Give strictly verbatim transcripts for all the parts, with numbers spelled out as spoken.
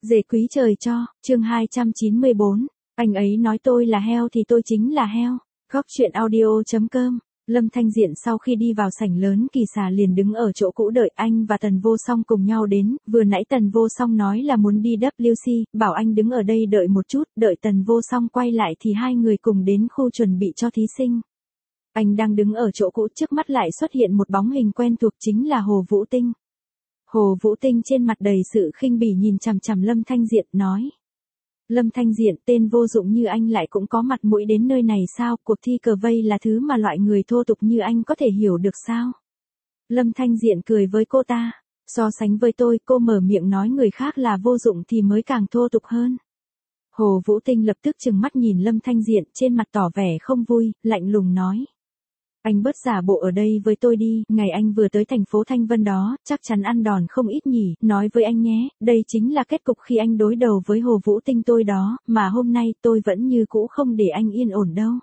Dề quý trời cho, chương hai trăm chín mươi bốn, anh ấy nói tôi là heo thì tôi chính là heo. Góc truyện audio chấm com. Lâm Thanh Diện sau khi đi vào sảnh lớn Kỳ Xà liền đứng ở chỗ cũ đợi anh và Tần Vô Song cùng nhau đến, vừa nãy Tần Vô Song nói là muốn đi W C, bảo anh đứng ở đây đợi một chút, đợi Tần Vô Song quay lại thì hai người cùng đến khu chuẩn bị cho thí sinh. Anh đang đứng ở chỗ cũ, trước mắt lại xuất hiện một bóng hình quen thuộc, chính là Hồ Vũ Tinh. Hồ Vũ Tinh trên mặt đầy sự khinh bỉ nhìn chằm chằm Lâm Thanh Diện, nói. Lâm Thanh Diện, tên vô dụng như anh lại cũng có mặt mũi đến nơi này sao, cuộc thi cờ vây là thứ mà loại người thô tục như anh có thể hiểu được sao? Lâm Thanh Diện cười với cô ta, so sánh với tôi, cô mở miệng nói người khác là vô dụng thì mới càng thô tục hơn. Hồ Vũ Tinh lập tức trừng mắt nhìn Lâm Thanh Diện, trên mặt tỏ vẻ không vui, lạnh lùng nói. Anh bớt giả bộ ở đây với tôi đi, ngày anh vừa tới thành phố Thanh Vân đó, chắc chắn ăn đòn không ít nhỉ, nói với anh nhé, đây chính là kết cục khi anh đối đầu với Hồ Vũ Tinh tôi đó, mà hôm nay tôi vẫn như cũ không để anh yên ổn đâu.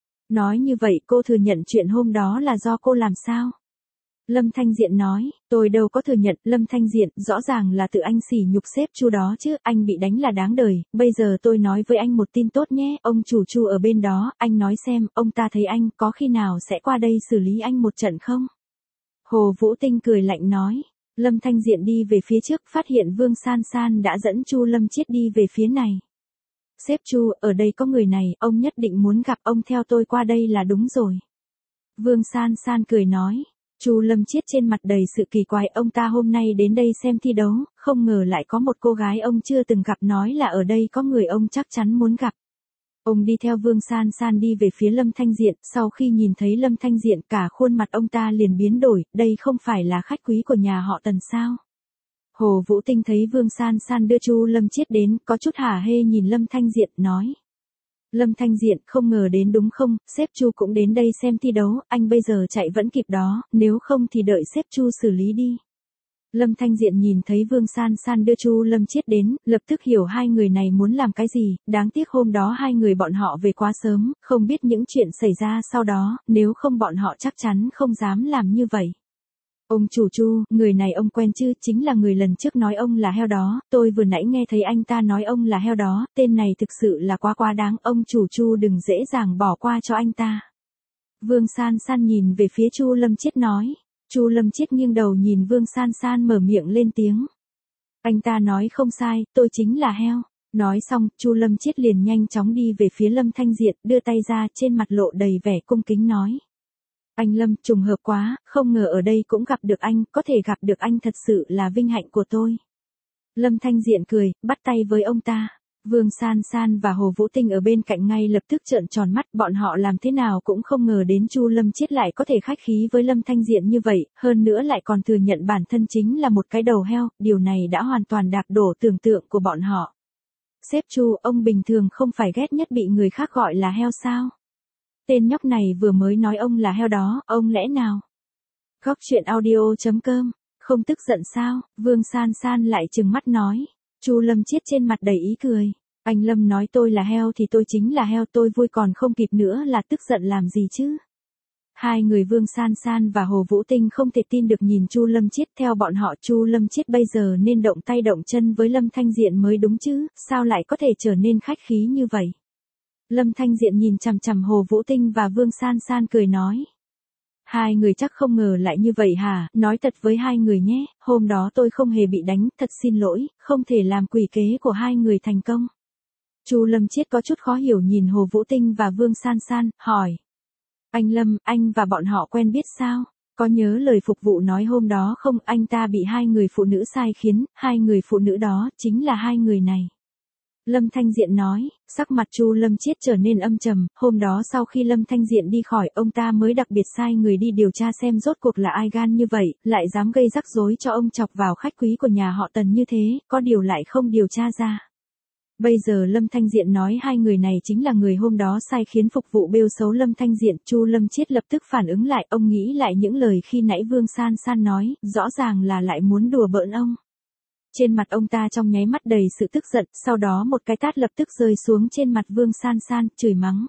Nói như vậy cô thừa nhận chuyện hôm đó là do cô làm sao? Lâm Thanh Diện nói, tôi đâu có thừa nhận. Lâm Thanh Diện, rõ ràng là tự anh sỉ nhục sếp Chu đó chứ, anh bị đánh là đáng đời, bây giờ tôi nói với anh một tin tốt nhé, ông chủ Chu ở bên đó, anh nói xem, ông ta thấy anh, có khi nào sẽ qua đây xử lý anh một trận không? Hồ Vũ Tinh cười lạnh nói. Lâm Thanh Diện đi về phía trước, phát hiện Vương San San đã dẫn Chu Lâm Chiết đi về phía này. Sếp Chu, ở đây có người này, ông nhất định muốn gặp, ông theo tôi qua đây là đúng rồi. Vương San San cười nói. Chu Lâm Chiết trên mặt đầy sự kỳ quái, ông ta hôm nay đến đây xem thi đấu, không ngờ lại có một cô gái ông chưa từng gặp nói là ở đây có người ông chắc chắn muốn gặp. Ông đi theo Vương San San đi về phía Lâm Thanh Diện, sau khi nhìn thấy Lâm Thanh Diện cả khuôn mặt ông ta liền biến đổi, đây không phải là khách quý của nhà họ Tần sao? Hồ Vũ Tinh thấy Vương San San đưa Chu Lâm Chiết đến, có chút hả hê nhìn Lâm Thanh Diện, nói. Lâm Thanh Diện, không ngờ đến đúng không, sếp Chu cũng đến đây xem thi đấu, anh bây giờ chạy vẫn kịp đó, nếu không thì đợi sếp Chu xử lý đi. Lâm Thanh Diện nhìn thấy Vương San San đưa Chu Lâm Chiết đến, lập tức hiểu hai người này muốn làm cái gì, đáng tiếc hôm đó hai người bọn họ về quá sớm, không biết những chuyện xảy ra sau đó, nếu không bọn họ chắc chắn không dám làm như vậy. Ông chủ Chu, người này ông quen chứ, chính là người lần trước nói ông là heo đó, tôi vừa nãy nghe thấy anh ta nói ông là heo đó, tên này thực sự là quá quá đáng, ông chủ Chu đừng dễ dàng bỏ qua cho anh ta. Vương San San nhìn về phía Chu Lâm Chiết nói. Chu Lâm Chiết nghiêng đầu nhìn Vương San San mở miệng lên tiếng. Anh ta nói không sai, tôi chính là heo. Nói xong, Chu Lâm Chiết liền nhanh chóng đi về phía Lâm Thanh Diện, đưa tay ra, trên mặt lộ đầy vẻ cung kính nói. Anh Lâm, trùng hợp quá, không ngờ ở đây cũng gặp được anh, có thể gặp được anh thật sự là vinh hạnh của tôi. Lâm Thanh Diện cười, bắt tay với ông ta. Vương San San và Hồ Vũ Tinh ở bên cạnh ngay lập tức trợn tròn mắt, bọn họ làm thế nào cũng không ngờ đến Chu Lâm Chiết lại có thể khách khí với Lâm Thanh Diện như vậy, hơn nữa lại còn thừa nhận bản thân chính là một cái đầu heo, điều này đã hoàn toàn đạp đổ tưởng tượng của bọn họ. Sếp Chu, ông bình thường không phải ghét nhất bị người khác gọi là heo sao? Tên nhóc này vừa mới nói ông là heo đó, ông lẽ nào? Góc truyện audio chấm com, không tức giận sao? Vương San San lại trừng mắt nói. Chu Lâm Chiết trên mặt đầy ý cười. Anh Lâm nói tôi là heo thì tôi chính là heo, tôi vui còn không kịp nữa là tức giận làm gì chứ? Hai người Vương San San và Hồ Vũ Tinh không thể tin được nhìn Chu Lâm Chiết, theo bọn họ Chu Lâm Chiết bây giờ nên động tay động chân với Lâm Thanh Diện mới đúng chứ, sao lại có thể trở nên khách khí như vậy? Lâm Thanh Diện nhìn chằm chằm Hồ Vũ Tinh và Vương San San cười nói. Hai người chắc không ngờ lại như vậy hả, nói thật với hai người nhé, hôm đó tôi không hề bị đánh, thật xin lỗi, không thể làm quỷ kế của hai người thành công. Chu Lâm Chiết có chút khó hiểu nhìn Hồ Vũ Tinh và Vương San San, hỏi. Anh Lâm, anh và bọn họ quen biết sao? Có nhớ lời phục vụ nói hôm đó không, anh ta bị hai người phụ nữ sai khiến, hai người phụ nữ đó chính là hai người này. Lâm Thanh Diện nói, sắc mặt Chu Lâm Chiết trở nên âm trầm, hôm đó sau khi Lâm Thanh Diện đi khỏi, ông ta mới đặc biệt sai người đi điều tra xem rốt cuộc là ai gan như vậy, lại dám gây rắc rối cho ông chọc vào khách quý của nhà họ Tần như thế, có điều lại không điều tra ra. Bây giờ Lâm Thanh Diện nói hai người này chính là người hôm đó sai khiến phục vụ bêu xấu Lâm Thanh Diện, Chu Lâm Chiết lập tức phản ứng lại, ông nghĩ lại những lời khi nãy Vương San San nói, rõ ràng là lại muốn đùa bỡn ông. Trên mặt ông ta trong nháy mắt đầy sự tức giận, sau đó một cái tát lập tức rơi xuống trên mặt Vương San San, chửi mắng.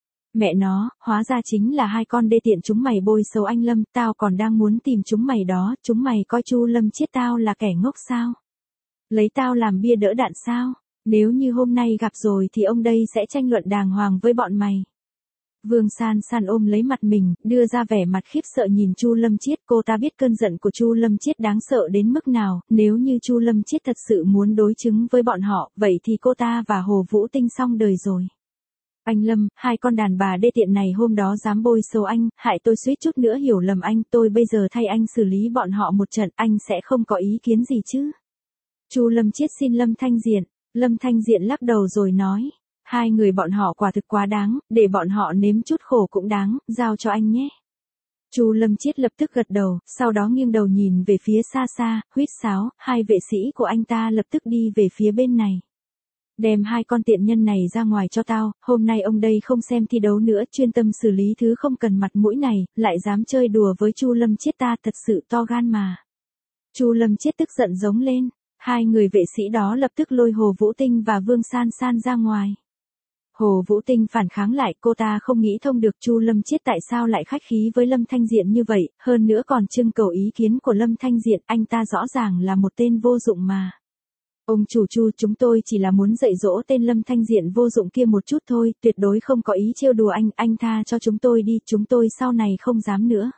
Mẹ nó, hóa ra chính là hai con đê tiện chúng mày bôi xấu anh Lâm, tao còn đang muốn tìm chúng mày đó, chúng mày coi Chu Lâm Chiết tao là kẻ ngốc sao? Lấy tao làm bia đỡ đạn sao? Nếu như hôm nay gặp rồi thì ông đây sẽ tranh luận đàng hoàng với bọn mày. Vương San San ôm lấy mặt mình, đưa ra vẻ mặt khiếp sợ nhìn Chu Lâm Chiết. Cô ta biết cơn giận của Chu Lâm Chiết đáng sợ đến mức nào, nếu như Chu Lâm Chiết thật sự muốn đối chứng với bọn họ, vậy thì cô ta và Hồ Vũ Tinh xong đời rồi. Anh Lâm, hai con đàn bà đê tiện này hôm đó dám bôi xấu anh, hại tôi suýt chút nữa hiểu lầm anh, tôi bây giờ thay anh xử lý bọn họ một trận, anh sẽ không có ý kiến gì chứ? Chu Lâm Chiết xin Lâm Thanh Diện. Lâm Thanh Diện lắc đầu rồi nói, hai người bọn họ quả thực quá đáng, để bọn họ nếm chút khổ cũng đáng, giao cho anh nhé. Chu Lâm Chiết lập tức gật đầu, sau đó nghiêng đầu nhìn về phía xa xa, huýt sáo, hai vệ sĩ của anh ta lập tức đi về phía bên này. Đem hai con tiện nhân này ra ngoài cho tao, hôm nay ông đây không xem thi đấu nữa, chuyên tâm xử lý thứ không cần mặt mũi này, lại dám chơi đùa với Chu Lâm Chiết, ta thật sự to gan mà. Chu Lâm Chiết tức giận giống lên, hai người vệ sĩ đó lập tức lôi Hồ Vũ Tinh và Vương San San ra ngoài. Hồ Vũ Tinh phản kháng lại, cô ta không nghĩ thông được Chu Lâm Chiết tại sao lại khách khí với Lâm Thanh Diện như vậy, hơn nữa còn trưng cầu ý kiến của Lâm Thanh Diện, anh ta rõ ràng là một tên vô dụng mà. Ông chủ Chu, chúng tôi chỉ là muốn dạy dỗ tên Lâm Thanh Diện vô dụng kia một chút thôi, tuyệt đối không có ý trêu đùa anh, anh tha cho chúng tôi đi, chúng tôi sau này không dám nữa.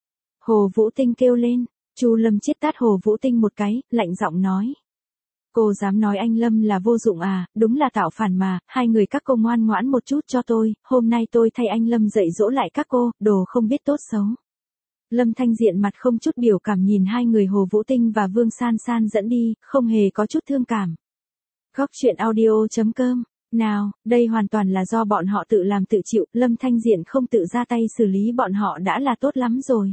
Hồ Vũ Tinh kêu lên, Chu Lâm Chiết tát Hồ Vũ Tinh một cái, lạnh giọng nói. Cô dám nói anh Lâm là vô dụng à, đúng là tạo phản mà, hai người các cô ngoan ngoãn một chút cho tôi, hôm nay tôi thay anh Lâm dạy dỗ lại các cô, đồ không biết tốt xấu. Lâm Thanh Diện mặt không chút biểu cảm nhìn hai người Hồ Vũ Tinh và Vương San San dẫn đi, không hề có chút thương cảm. Góc truyện audio chấm com, nào, đây hoàn toàn là do bọn họ tự làm tự chịu, Lâm Thanh Diện không tự ra tay xử lý bọn họ đã là tốt lắm rồi.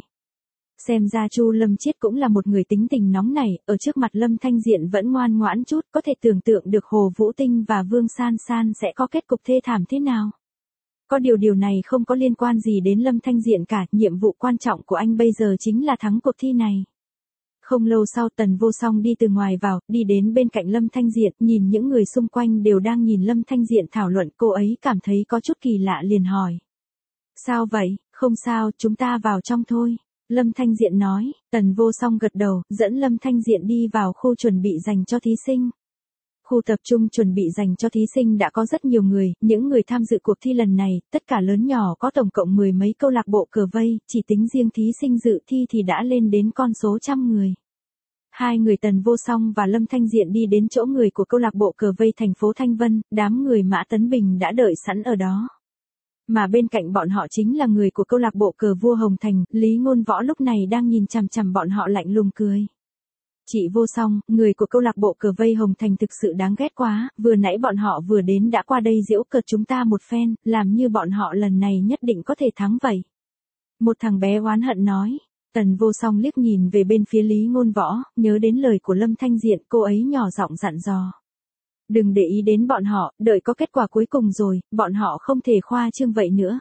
Xem ra Chu Lâm Chiết cũng là một người tính tình nóng nảy, ở trước mặt Lâm Thanh Diện vẫn ngoan ngoãn chút, có thể tưởng tượng được Hồ Vũ Tinh và Vương San San sẽ có kết cục thê thảm thế nào. Có điều điều này không có liên quan gì đến Lâm Thanh Diện cả, nhiệm vụ quan trọng của anh bây giờ chính là thắng cuộc thi này. Không lâu sau Tần Vô Song đi từ ngoài vào, đi đến bên cạnh Lâm Thanh Diện, nhìn những người xung quanh đều đang nhìn Lâm Thanh Diện thảo luận, cô ấy cảm thấy có chút kỳ lạ liền hỏi. Sao vậy, không sao, chúng ta vào trong thôi. Lâm Thanh Diện nói, Tần Vô Song gật đầu, dẫn Lâm Thanh Diện đi vào khu chuẩn bị dành cho thí sinh. Khu tập trung chuẩn bị dành cho thí sinh đã có rất nhiều người, những người tham dự cuộc thi lần này, tất cả lớn nhỏ có tổng cộng mười mấy câu lạc bộ cờ vây, chỉ tính riêng thí sinh dự thi thì đã lên đến con số trăm người. Hai người Tần Vô Song và Lâm Thanh Diện đi đến chỗ người của câu lạc bộ cờ vây thành phố Thanh Vân, đám người Mã Tấn Bình đã đợi sẵn ở đó. Mà bên cạnh bọn họ chính là người của câu lạc bộ cờ vua Hồng Thành, Lý Ngôn Võ lúc này đang nhìn chằm chằm bọn họ lạnh lùng cười. Chị Vô Song, người của câu lạc bộ cờ vây Hồng Thành thực sự đáng ghét quá, vừa nãy bọn họ vừa đến đã qua đây giễu cợt chúng ta một phen, làm như bọn họ lần này nhất định có thể thắng vậy. Một thằng bé oán hận nói. Tần Vô Song liếc nhìn về bên phía Lý Ngôn Võ, nhớ đến lời của Lâm Thanh Diện, cô ấy nhỏ giọng dặn dò. Đừng để ý đến bọn họ, đợi có kết quả cuối cùng rồi, bọn họ không thể khoa trương vậy nữa.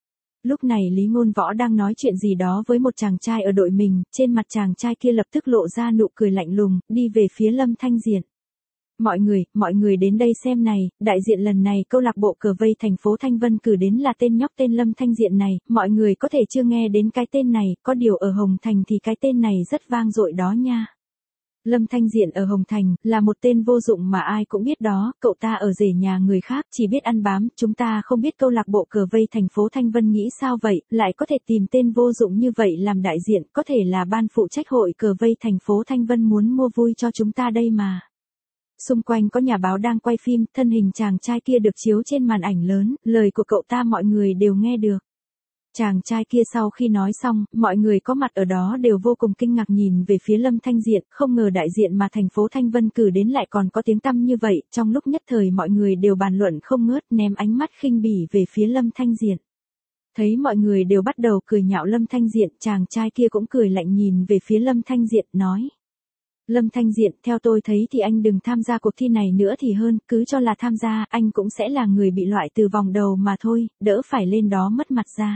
Lúc này Lý Ngôn Võ đang nói chuyện gì đó với một chàng trai ở đội mình, trên mặt chàng trai kia lập tức lộ ra nụ cười lạnh lùng, đi về phía Lâm Thanh Diện. Mọi người, mọi người đến đây xem này, đại diện lần này câu lạc bộ cờ vây thành phố Thanh Vân cử đến là tên nhóc tên Lâm Thanh Diện này, mọi người có thể chưa nghe đến cái tên này, có điều ở Hồng Thành thì cái tên này rất vang dội đó nha. Lâm Thanh Diện ở Hồng Thành, là một tên vô dụng mà ai cũng biết đó, cậu ta ở rể nhà người khác, chỉ biết ăn bám, chúng ta không biết câu lạc bộ cờ vây thành phố Thanh Vân nghĩ sao vậy, lại có thể tìm tên vô dụng như vậy làm đại diện, có thể là ban phụ trách hội cờ vây thành phố Thanh Vân muốn mua vui cho chúng ta đây mà. Xung quanh có nhà báo đang quay phim, thân hình chàng trai kia được chiếu trên màn ảnh lớn, lời của cậu ta mọi người đều nghe được. Chàng trai kia sau khi nói xong, mọi người có mặt ở đó đều vô cùng kinh ngạc nhìn về phía Lâm Thanh Diện, không ngờ đại diện mà thành phố Thanh Vân cử đến lại còn có tiếng tăm như vậy, trong lúc nhất thời mọi người đều bàn luận không ngớt, ném ánh mắt khinh bỉ về phía Lâm Thanh Diện. Thấy mọi người đều bắt đầu cười nhạo Lâm Thanh Diện, chàng trai kia cũng cười lạnh nhìn về phía Lâm Thanh Diện, nói. Lâm Thanh Diện, theo tôi thấy thì anh đừng tham gia cuộc thi này nữa thì hơn, cứ cho là tham gia, anh cũng sẽ là người bị loại từ vòng đầu mà thôi, đỡ phải lên đó mất mặt ra.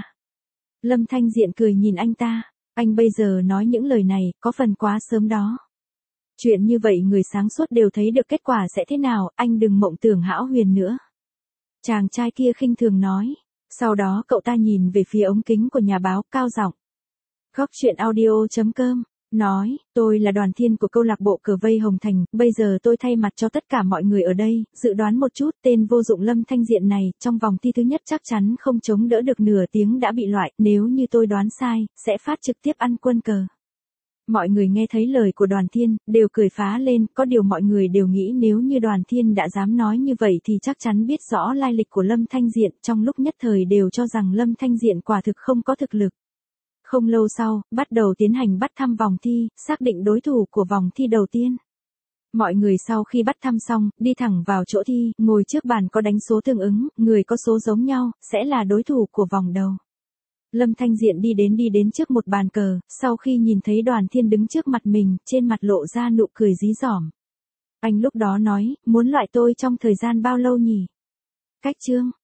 Lâm Thanh Diện cười nhìn anh ta, anh bây giờ nói những lời này, có phần quá sớm đó. Chuyện như vậy người sáng suốt đều thấy được kết quả sẽ thế nào, anh đừng mộng tưởng hão huyền nữa. Chàng trai kia khinh thường nói, sau đó cậu ta nhìn về phía ống kính của nhà báo, cao giọng. Góc truyện audio chấm com Nói, tôi là Đoàn Thiên của câu lạc bộ cờ vây Hồng Thành, bây giờ tôi thay mặt cho tất cả mọi người ở đây, dự đoán một chút, tên vô dụng Lâm Thanh Diện này, trong vòng thi thứ nhất chắc chắn không chống đỡ được nửa tiếng đã bị loại, nếu như tôi đoán sai, sẽ phát trực tiếp ăn quân cờ. Mọi người nghe thấy lời của Đoàn Thiên, đều cười phá lên, có điều mọi người đều nghĩ nếu như Đoàn Thiên đã dám nói như vậy thì chắc chắn biết rõ lai lịch của Lâm Thanh Diện, trong lúc nhất thời đều cho rằng Lâm Thanh Diện quả thực không có thực lực. Không lâu sau, bắt đầu tiến hành bắt thăm vòng thi, xác định đối thủ của vòng thi đầu tiên. Mọi người sau khi bắt thăm xong, đi thẳng vào chỗ thi, ngồi trước bàn có đánh số tương ứng, người có số giống nhau, sẽ là đối thủ của vòng đầu. Lâm Thanh Diện đi đến đi đến trước một bàn cờ, sau khi nhìn thấy Đoàn Thiên đứng trước mặt mình, trên mặt lộ ra nụ cười dí dỏm. Anh lúc đó nói, muốn loại tôi trong thời gian bao lâu nhỉ? Cách chương.